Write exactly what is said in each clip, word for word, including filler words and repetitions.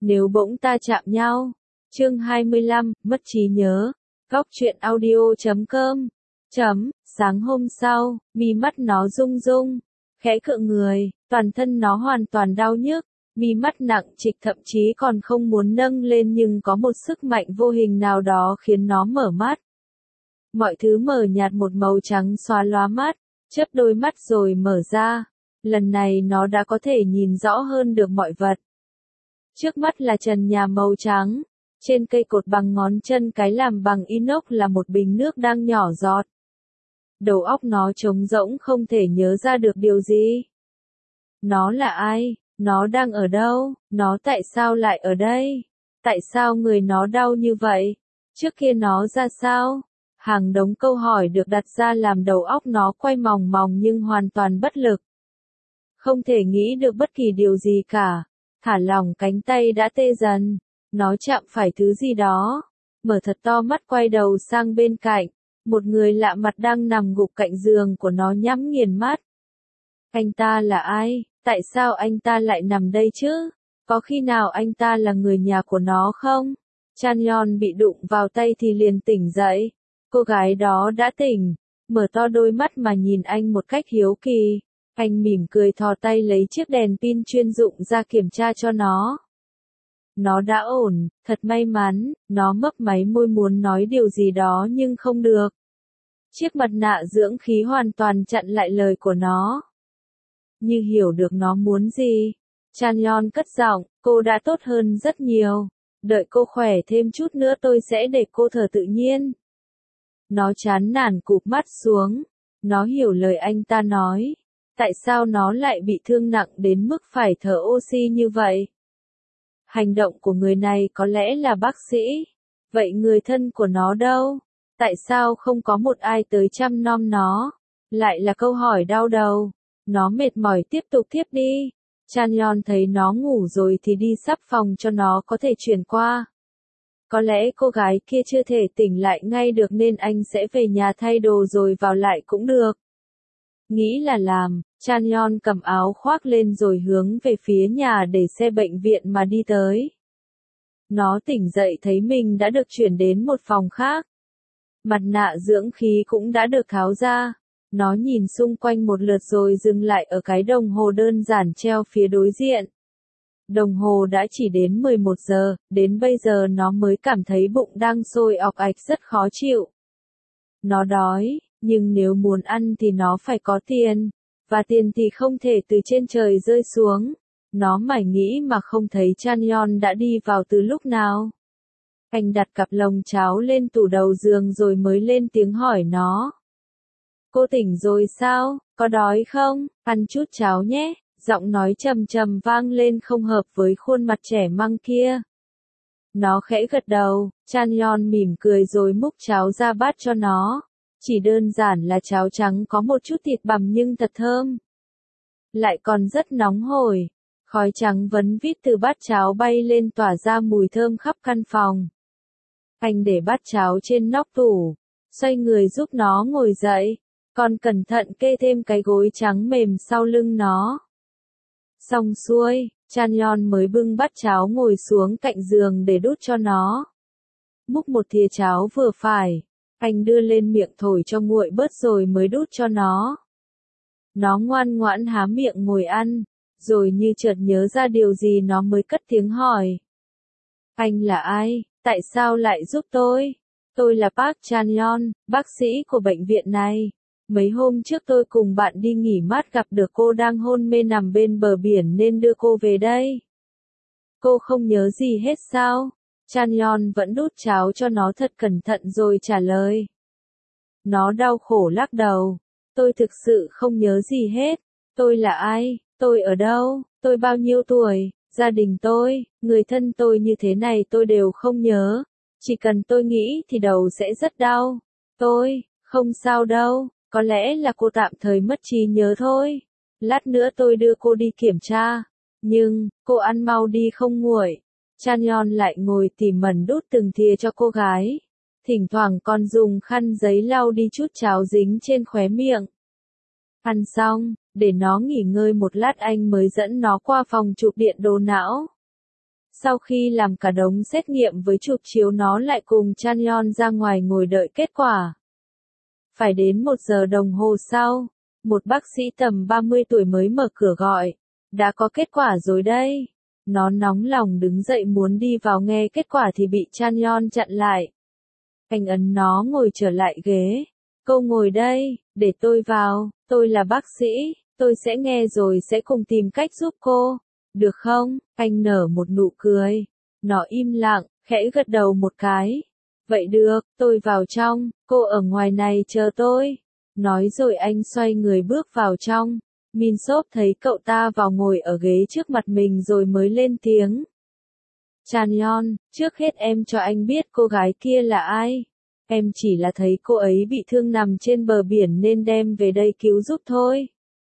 Nếu bỗng ta chạm nhau. Chương hai mươi lăm, mất trí nhớ. Góc truyện audio chấm com. Chấm, sáng hôm sau, mi mắt nó rung rung, khẽ cựa người, toàn thân nó hoàn toàn đau nhức, mi mắt nặng trịch thậm chí còn không muốn nâng lên nhưng có một sức mạnh vô hình nào đó khiến nó mở mắt. Mọi thứ mờ nhạt một màu trắng xóa lóa mắt, chớp đôi mắt rồi mở ra. Lần này nó đã có thể nhìn rõ hơn được mọi vật. Trước mắt là trần nhà màu trắng, trên cây cột bằng ngón chân cái làm bằng inox là một bình nước đang nhỏ giọt. Đầu óc nó trống rỗng không thể nhớ ra được điều gì. Nó là ai? Nó đang ở đâu? Nó tại sao lại ở đây? Tại sao người nó đau như vậy? Trước kia nó ra sao? Hàng đống câu hỏi được đặt ra làm đầu óc nó quay mòng mòng nhưng hoàn toàn bất lực. Không thể nghĩ được bất kỳ điều gì cả. Thả lỏng cánh tay đã tê dần. Nó chạm phải thứ gì đó. Mở thật to mắt quay đầu sang bên cạnh. Một người lạ mặt đang nằm gục cạnh giường của nó nhắm nghiền mắt. Anh ta là ai? Tại sao anh ta lại nằm đây chứ? Có khi nào anh ta là người nhà của nó không? Chanyeol bị đụng vào tay thì liền tỉnh dậy. Cô gái đó đã tỉnh, mở to đôi mắt mà nhìn anh một cách hiếu kỳ. Anh mỉm cười thò tay lấy chiếc đèn pin chuyên dụng ra kiểm tra cho nó. Nó đã ổn, thật may mắn, nó mấp máy môi muốn nói điều gì đó nhưng không được. Chiếc mặt nạ dưỡng khí hoàn toàn chặn lại lời của nó. Như hiểu được nó muốn gì. Chanyeol cất giọng, cô đã tốt hơn rất nhiều. Đợi cô khỏe thêm chút nữa tôi sẽ để cô thở tự nhiên. Nó chán nản cụp mắt xuống. Nó hiểu lời anh ta nói. Tại sao nó lại bị thương nặng đến mức phải thở oxy như vậy? Hành động của người này có lẽ là bác sĩ. Vậy người thân của nó đâu? Tại sao không có một ai tới chăm nom nó? Lại là câu hỏi đau đầu. Nó mệt mỏi tiếp tục thiếp đi. Chanyeol thấy nó ngủ rồi thì đi sắp phòng cho nó có thể chuyển qua. Có lẽ cô gái kia chưa thể tỉnh lại ngay được nên anh sẽ về nhà thay đồ rồi vào lại cũng được. Nghĩ là làm, Chanyeol cầm áo khoác lên rồi hướng về phía nhà để xe bệnh viện mà đi tới. Nó tỉnh dậy thấy mình đã được chuyển đến một phòng khác. Mặt nạ dưỡng khí cũng đã được tháo ra. Nó nhìn xung quanh một lượt rồi dừng lại ở cái đồng hồ đơn giản treo phía đối diện. Đồng hồ đã chỉ đến mười một giờ, đến bây giờ nó mới cảm thấy bụng đang sôi ọc ạch rất khó chịu. Nó đói, nhưng nếu muốn ăn thì nó phải có tiền, và tiền thì không thể từ trên trời rơi xuống. Nó mải nghĩ mà không thấy Chanyeol đã đi vào từ lúc nào. Anh đặt cặp lồng cháo lên tủ đầu giường rồi mới lên tiếng hỏi nó. Cô tỉnh rồi sao? Có đói không? Ăn chút cháo nhé. Giọng nói trầm trầm vang lên không hợp với khuôn mặt trẻ măng kia. Nó khẽ gật đầu, Chanyeol mỉm cười rồi múc cháo ra bát cho nó. Chỉ đơn giản là cháo trắng có một chút thịt bằm nhưng thật thơm. Lại còn rất nóng hổi. Khói trắng vấn vít từ bát cháo bay lên tỏa ra mùi thơm khắp căn phòng. Anh để bát cháo trên nóc tủ, xoay người giúp nó ngồi dậy, còn cẩn thận kê thêm cái gối trắng mềm sau lưng nó. Xong xuôi, Chanyeol mới bưng bát cháo ngồi xuống cạnh giường để đút cho nó. Múc một thìa cháo vừa phải, anh đưa lên miệng thổi cho nguội bớt rồi mới đút cho nó. Nó ngoan ngoãn há miệng ngồi ăn, rồi như chợt nhớ ra điều gì nó mới cất tiếng hỏi. Anh là ai? Tại sao lại giúp tôi? Tôi là Park Chanyeol, bác sĩ của bệnh viện này. Mấy hôm trước tôi cùng bạn đi nghỉ mát gặp được cô đang hôn mê nằm bên bờ biển nên đưa cô về đây. Cô không nhớ gì hết sao? Chanyeol vẫn đút cháo cho nó thật cẩn thận rồi trả lời. Nó đau khổ lắc đầu. Tôi thực sự không nhớ gì hết. Tôi là ai? Tôi ở đâu? Tôi bao nhiêu tuổi? Gia đình tôi, người thân tôi như thế này tôi đều không nhớ. Chỉ cần tôi nghĩ thì đầu sẽ rất đau. Tôi, không sao đâu. Có lẽ là cô tạm thời mất trí nhớ thôi. Lát nữa tôi đưa cô đi kiểm tra. Nhưng, cô ăn mau đi không nguội. Chanyeol lại ngồi tỉ mẩn đút từng thìa cho cô gái. Thỉnh thoảng còn dùng khăn giấy lau đi chút cháo dính trên khóe miệng. Ăn xong, để nó nghỉ ngơi một lát anh mới dẫn nó qua phòng chụp điện đồ não. Sau khi làm cả đống xét nghiệm với chụp chiếu nó lại cùng Chanyeon ra ngoài ngồi đợi kết quả. Phải đến một giờ đồng hồ sau, một bác sĩ tầm ba mươi tuổi mới mở cửa gọi. Đã có kết quả rồi đây. Nó nóng lòng đứng dậy muốn đi vào nghe kết quả thì bị Chanyeon chặn lại. Anh ấn nó ngồi trở lại ghế. Cô ngồi đây, để tôi vào, tôi là bác sĩ, tôi sẽ nghe rồi sẽ cùng tìm cách giúp cô. Được không? Anh nở một nụ cười. Nó im lặng, khẽ gật đầu một cái. Vậy được, tôi vào trong, cô ở ngoài này chờ tôi. Nói rồi anh xoay người bước vào trong. Min Sop thấy cậu ta vào ngồi ở ghế trước mặt mình rồi mới lên tiếng. Chanyeon, trước hết em cho anh biết cô gái kia là ai. Em chỉ là thấy cô ấy bị thương nằm trên bờ biển nên đem về đây cứu giúp thôi.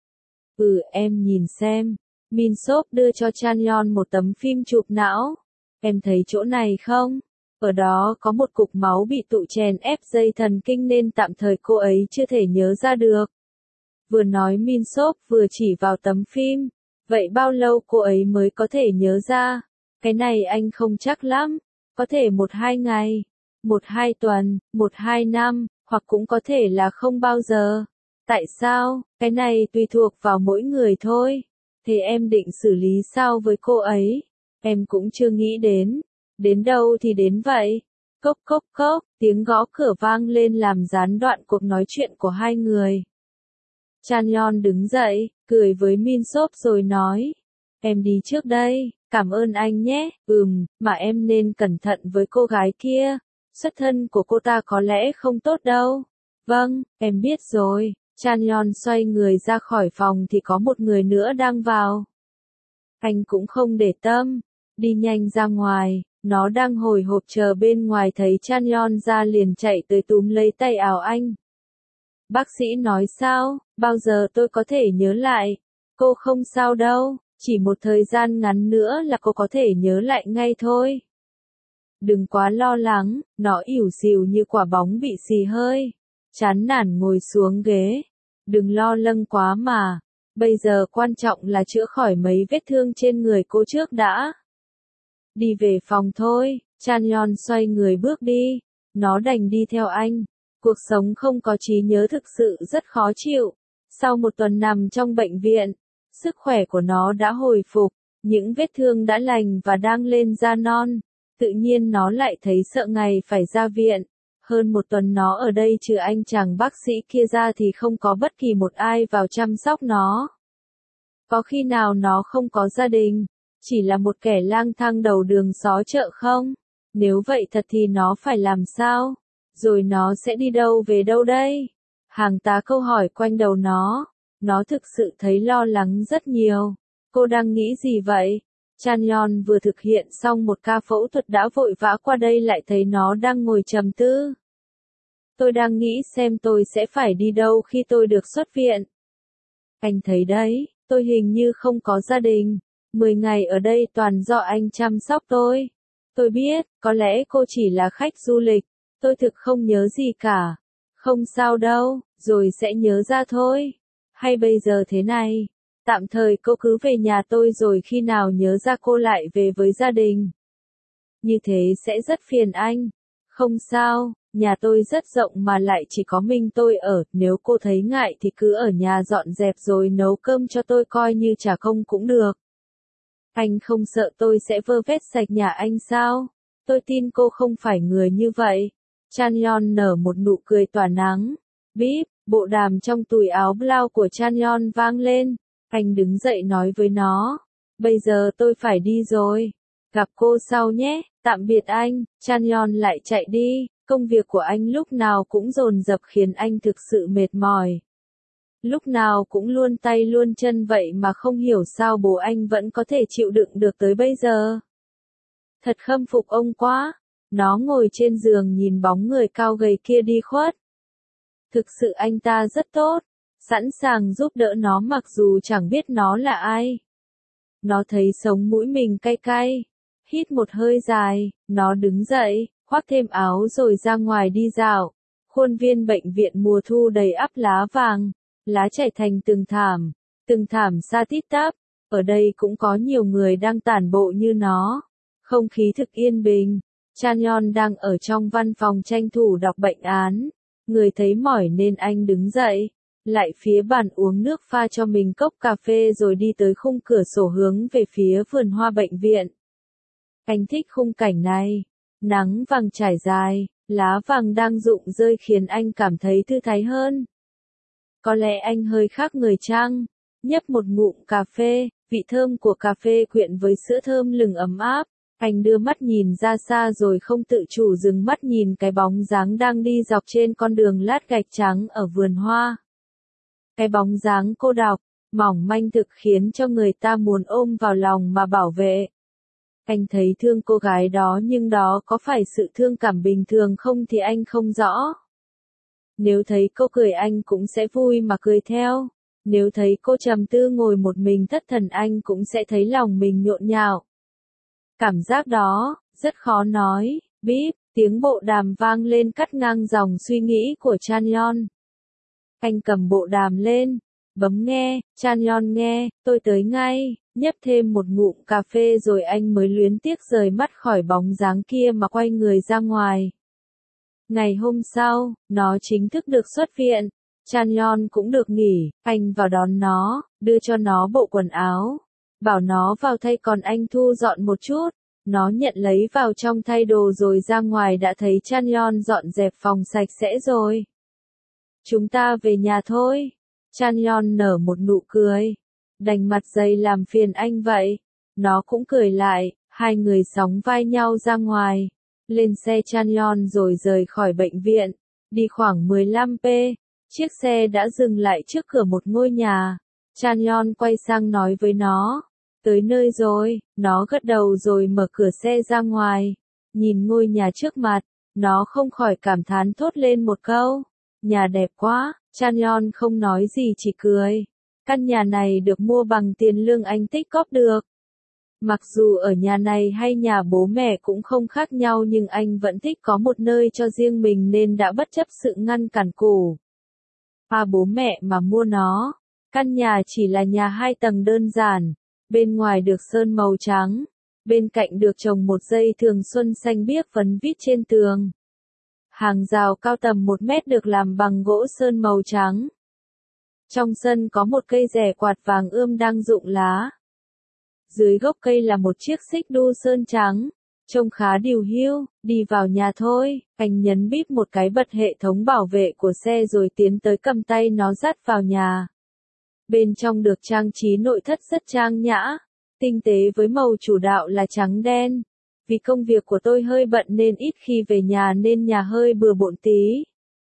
Ừ, em nhìn xem. Min Sop đưa cho Chanyeon một tấm phim chụp não. Em thấy chỗ này không? Ở đó có một cục máu bị tụ chèn ép dây thần kinh nên tạm thời cô ấy chưa thể nhớ ra được. Vừa nói Min Sop vừa chỉ vào tấm phim. Vậy bao lâu cô ấy mới có thể nhớ ra? Cái này anh không chắc lắm. Có thể một hai ngày, một hai tuần, một hai năm, hoặc cũng có thể là không bao giờ. Tại sao? Cái này tùy thuộc vào mỗi người thôi. Thế em định xử lý sao với cô ấy? Em cũng chưa nghĩ đến. Đến đâu thì đến vậy. Cốc cốc cốc, tiếng gõ cửa vang lên làm gián đoạn cuộc nói chuyện của hai người. Chanyeon đứng dậy, cười với Min Sop rồi nói. Em đi trước đây, cảm ơn anh nhé, ừm, mà em nên cẩn thận với cô gái kia. Xuất thân của cô ta có lẽ không tốt đâu. Vâng, em biết rồi. Chanyeon xoay người ra khỏi phòng thì có một người nữa đang vào. Anh cũng không để tâm, đi nhanh ra ngoài, nó đang hồi hộp chờ bên ngoài thấy Chanyeon ra liền chạy tới túm lấy tay áo anh. Bác sĩ nói sao, bao giờ tôi có thể nhớ lại? Cô không sao đâu, chỉ một thời gian ngắn nữa là cô có thể nhớ lại ngay thôi. Đừng quá lo lắng, nó ỉu xìu như quả bóng bị xì hơi. Chán nản ngồi xuống ghế. Đừng lo lắng quá mà. Bây giờ quan trọng là chữa khỏi mấy vết thương trên người cô trước đã. Đi về phòng thôi, Chanyeon xoay người bước đi. Nó đành đi theo anh. Cuộc sống không có trí nhớ thực sự rất khó chịu. Sau một tuần nằm trong bệnh viện, sức khỏe của nó đã hồi phục. Những vết thương đã lành và đang lên da non. Tự nhiên nó lại thấy sợ ngày phải ra viện. Hơn một tuần nó ở đây trừ anh chàng bác sĩ kia ra thì không có bất kỳ một ai vào chăm sóc nó. Có khi nào nó không có gia đình, chỉ là một kẻ lang thang đầu đường xó chợ không? Nếu vậy thật thì nó phải làm sao? Rồi nó sẽ đi đâu về đâu đây? Hàng tá câu hỏi quanh đầu nó. Nó thực sự thấy lo lắng rất nhiều. Cô đang nghĩ gì vậy? Chanyeon vừa thực hiện xong một ca phẫu thuật đã vội vã qua đây lại thấy nó đang ngồi trầm tư. Tôi đang nghĩ xem tôi sẽ phải đi đâu khi tôi được xuất viện. Anh thấy đấy, tôi hình như không có gia đình. Mười ngày ở đây toàn do anh chăm sóc tôi. Tôi biết, có lẽ cô chỉ là khách du lịch. Tôi thực không nhớ gì cả. Không sao đâu, rồi sẽ nhớ ra thôi. Hay bây giờ thế này. Tạm thời cô cứ về nhà tôi rồi khi nào nhớ ra cô lại về với gia đình. Như thế sẽ rất phiền anh. Không sao, nhà tôi rất rộng mà lại chỉ có mình tôi ở, nếu cô thấy ngại thì cứ ở nhà dọn dẹp rồi nấu cơm cho tôi coi như trả công cũng được. Anh không sợ tôi sẽ vơ vét sạch nhà anh sao? Tôi tin cô không phải người như vậy. Chanyeon nở một nụ cười tỏa nắng. Bíp, bộ đàm trong túi áo blau của Chanyeon vang lên. Anh đứng dậy nói với nó. Bây giờ tôi phải đi rồi. Gặp cô sau nhé, tạm biệt anh. Chanyeon lại chạy đi. Công việc của anh lúc nào cũng dồn dập khiến anh thực sự mệt mỏi. Lúc nào cũng luôn tay luôn chân vậy mà không hiểu sao bố anh vẫn có thể chịu đựng được tới bây giờ. Thật khâm phục ông quá. Nó ngồi trên giường nhìn bóng người cao gầy kia đi khuất. Thực sự anh ta rất tốt. Sẵn sàng giúp đỡ nó mặc dù chẳng biết nó là ai. Nó thấy sống mũi mình cay cay. Hít một hơi dài, nó đứng dậy, khoác thêm áo rồi ra ngoài đi dạo. Khuôn viên bệnh viện mùa thu đầy ắp lá vàng, lá chảy thành từng thảm, từng thảm sa tít tắp. Ở đây cũng có nhiều người đang tản bộ như nó. Không khí thực yên bình. Chanyeol đang ở trong văn phòng tranh thủ đọc bệnh án. Người thấy mỏi nên anh đứng dậy, lại phía bàn uống nước pha cho mình cốc cà phê rồi đi tới khung cửa sổ hướng về phía vườn hoa bệnh viện. Anh thích khung cảnh này. Nắng vàng trải dài, lá vàng đang rụng rơi khiến anh cảm thấy thư thái hơn. Có lẽ anh hơi khác người chăng? Nhấp một ngụm cà phê, vị thơm của cà phê quyện với sữa thơm lừng ấm áp. Anh đưa mắt nhìn ra xa rồi không tự chủ dừng mắt nhìn cái bóng dáng đang đi dọc trên con đường lát gạch trắng ở vườn hoa. Cái bóng dáng cô độc, mỏng manh thực khiến cho người ta muốn ôm vào lòng mà bảo vệ. Anh thấy thương cô gái đó nhưng đó có phải sự thương cảm bình thường không thì anh không rõ. Nếu thấy cô cười anh cũng sẽ vui mà cười theo. Nếu thấy cô trầm tư ngồi một mình thất thần anh cũng sẽ thấy lòng mình nhộn nhạo. Cảm giác đó, rất khó nói. Bíp, tiếng bộ đàm vang lên cắt ngang dòng suy nghĩ của Chanyeol. Anh cầm bộ đàm lên, bấm nghe, Chanyeol nghe, tôi tới ngay, nhấp thêm một ngụm cà phê rồi anh mới luyến tiếc rời mắt khỏi bóng dáng kia mà quay người ra ngoài. Ngày hôm sau, nó chính thức được xuất viện, Chanyeol cũng được nghỉ, anh vào đón nó, đưa cho nó bộ quần áo, bảo nó vào thay còn anh thu dọn một chút. Nó nhận lấy vào trong thay đồ rồi ra ngoài đã thấy Chanyeol dọn dẹp phòng sạch sẽ rồi. Chúng ta về nhà thôi. Chanyeol nở một nụ cười. Đành mặt dày làm phiền anh vậy. Nó cũng cười lại, hai người sóng vai nhau ra ngoài. Lên xe Chanyeol rồi rời khỏi bệnh viện. Đi khoảng mười lăm phút, chiếc xe đã dừng lại trước cửa một ngôi nhà. Chanyeol quay sang nói với nó. Tới nơi rồi, nó gật đầu rồi mở cửa xe ra ngoài. Nhìn ngôi nhà trước mặt, nó không khỏi cảm thán thốt lên một câu. Nhà đẹp quá, Chanyeol không nói gì chỉ cười. Căn nhà này được mua bằng tiền lương anh tích cóp được. Mặc dù ở nhà này hay nhà bố mẹ cũng không khác nhau nhưng anh vẫn thích có một nơi cho riêng mình nên đã bất chấp sự ngăn cản cũ. À bố mẹ mà mua nó. Căn nhà chỉ là nhà hai tầng đơn giản. Bên ngoài được sơn màu trắng, bên cạnh được trồng một dây thường xuân xanh biếc phấn vít trên tường. Hàng rào cao tầm một mét được làm bằng gỗ sơn màu trắng. Trong sân có một cây rẻ quạt vàng ươm đang rụng lá. Dưới gốc cây là một chiếc xích đu sơn trắng, trông khá điều hiu. Đi vào nhà thôi, anh nhấn bíp một cái bật hệ thống bảo vệ của xe rồi tiến tới cầm tay nó dắt vào nhà. Bên trong được trang trí nội thất rất trang nhã, tinh tế với màu chủ đạo là trắng đen. Vì công việc của tôi hơi bận nên ít khi về nhà nên nhà hơi bừa bộn tí.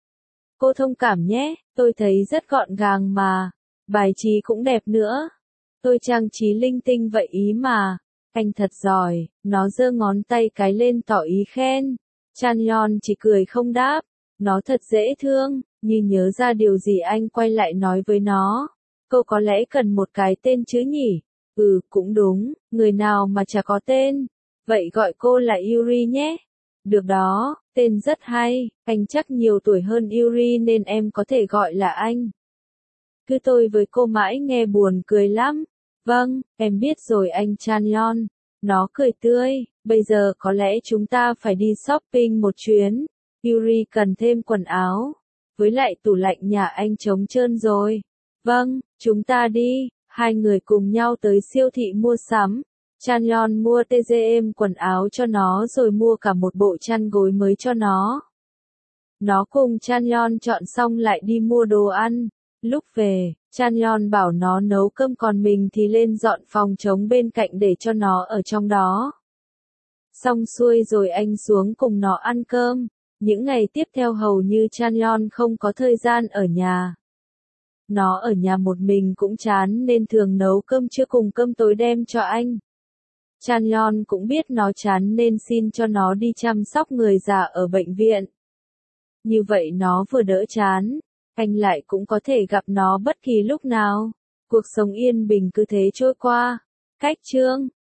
Cô thông cảm nhé, tôi thấy rất gọn gàng mà, bài trí cũng đẹp nữa. Tôi trang trí linh tinh vậy ý mà, anh thật giỏi, nó giơ ngón tay cái lên tỏ ý khen. Chanyeol chỉ cười không đáp, nó thật dễ thương, như nhớ ra điều gì anh quay lại nói với nó. Cô có lẽ cần một cái tên chứ nhỉ? Ừ, cũng đúng, người nào mà chả có tên. Vậy gọi cô là Yuri nhé. Được đó, tên rất hay, anh chắc nhiều tuổi hơn Yuri nên em có thể gọi là anh. Cứ tôi với cô mãi nghe buồn cười lắm. Vâng, em biết rồi anh Chanyeol. Nó cười tươi, bây giờ có lẽ chúng ta phải đi shopping một chuyến. Yuri cần thêm quần áo. Với lại tủ lạnh nhà anh trống trơn rồi. Vâng, chúng ta đi. Hai người cùng nhau tới siêu thị mua sắm. Chanyeol mua tê giê em quần áo cho nó rồi mua cả một bộ chăn gối mới cho nó. Nó cùng Chanyeol chọn xong lại đi mua đồ ăn. Lúc về, Chanyeol bảo nó nấu cơm còn mình thì lên dọn phòng trống bên cạnh để cho nó ở trong đó. Xong xuôi rồi anh xuống cùng nó ăn cơm. Những ngày tiếp theo hầu như Chanyeol không có thời gian ở nhà. Nó ở nhà một mình cũng chán nên thường nấu cơm trưa cùng cơm tối đem cho anh. Chanyeol cũng biết nó chán nên xin cho nó đi chăm sóc người già ở bệnh viện. Như vậy nó vừa đỡ chán, anh lại cũng có thể gặp nó bất kỳ lúc nào. Cuộc sống yên bình cứ thế trôi qua. Cách chương